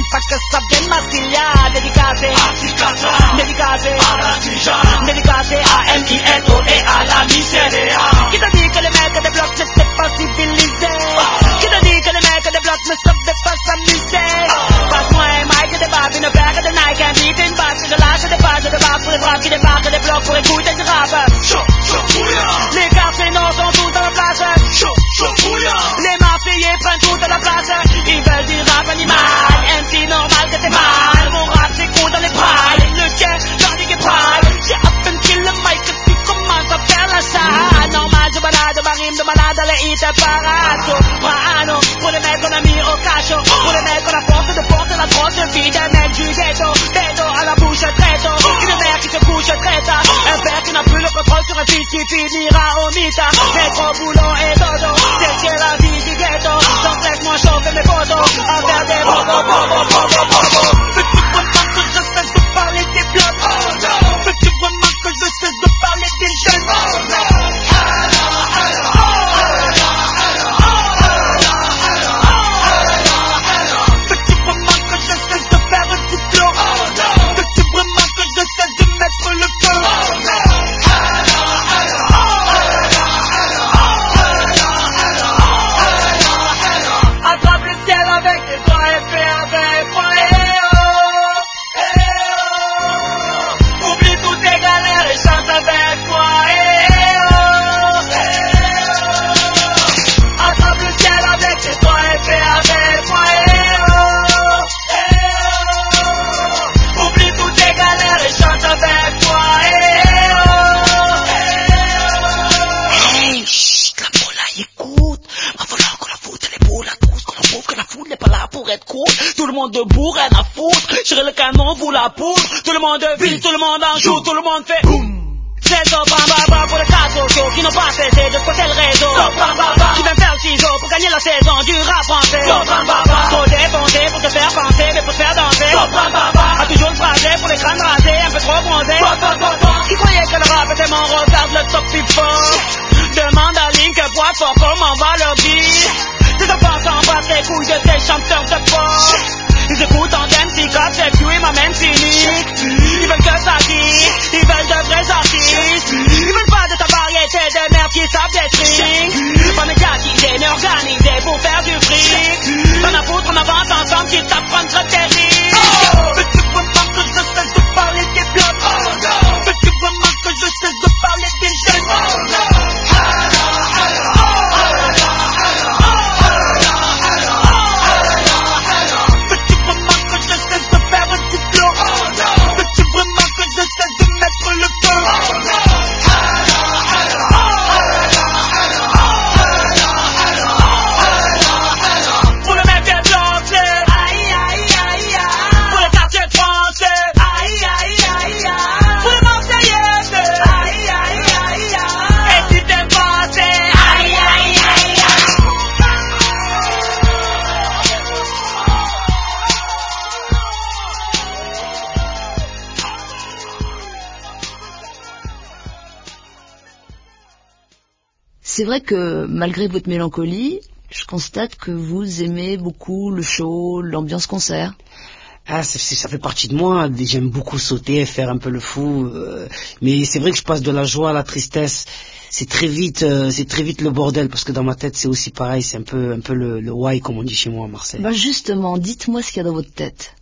pas que ça vienne Massilia. Dédicacé à la Tijane, dédicacé à M.I.N.O. et à la Michelle. Qui t'a dit que les mecs des blocs n'étaient pas civilisés? Qui t'a dit que les mecs des blocs ne savaient pas s'amuser? Passe-moi un mic et des babes, une paire de Nike, un beat et une basse. Je lâche des pages de bas pour les braves qui débarquent des blocs pour écouter du rap. Les quartiers nord sont tous à la place. Les Marseillais prennent toute la place. Ils veulent du rap animal. MC normal que c'est mal. Mon rap s'écoute dans les brailles. Le chien dans les brailles. J'ai à peine kill le mic que tu commences à faire la salle. Normal je balade ma rime de malade. Les hits parato. Brano. Pour les mecs qu'on a mis au cachot. Pour les mecs qu'on a force de porter la grosse vie des mecs du ghetto. Bédo à la bouche très tôt. Une mère qui se couche très tard. Un père qui n'a plus le contrôle sur un fils qui finira au mita. Métro, boulot et dodo. C'est la vie du ghetto. Donc laisse-moi chauffer mes potos. À faire des bobo. Peux-tu vraiment que je cesse de parler des blocs? Peux-tu vraiment que je cesse de parler des jeunes? Peux-tu vraiment que je cesse de faire du flow? Peux-tu vraiment que je cesse de mettre le feu? Attrape le ciel avec tes doigts et fais avec moi. Oublie toutes tes galères et chante avec moi. Attrape le ciel avec tes doigts et fais avec moi. Oublie toutes tes galères et chante avec moi. Hey, chut, la moula écoute. Va falloir qu'on la foute les boules à tous. Qu'on en prouve que la foule n'est pas là pour être cool. Tout le monde debout, rien à foutre. J'irai le canon pour la poudre. Tout le monde vise, tout le monde en joue. Tout le monde fait boum. C'est au bamba pour les cas sociaux qui n'ont pas cessé de spotter le réseau. Qui viennent faire le ciseau pour gagner la saison du rap français. Trop dépensé pour te faire penser, mais pour te faire danser. A toujours le phrasé pour les crânes rasés, un peu trop bronzés. Qui croyait que le rap était mon regarde le top people. Demande à Link bois fort comment va leur vie. Tes enfants s'en battent les couilles de tes chanteurs de pop. Ils écoutent en MC Cop, c'est Q et ma même cynique. Ils veulent que ça dit, ils veulent de vrais artistes. Ils veulent pas de ta variété de merde qui savent des strings. Pas médiatisés mais organisés pour faire du fric. T'en as foutre, on avance ensemble qui t'apprendra tes risques. Veux-tu vraiment que je cesse de parler des blocs? Veux-tu vraiment que je cesse de parler des jeunes? C'est vrai que malgré votre mélancolie, je constate que vous aimez beaucoup le show, l'ambiance concert. Ah, ça fait partie de moi. J'aime beaucoup sauter, faire un peu le fou. Mais c'est vrai que je passe de la joie à la tristesse. C'est très vite le bordel parce que dans ma tête c'est aussi pareil. C'est un peu le why comme on dit chez moi à Marseille. Bah justement, dites-moi ce qu'il y a dans votre tête.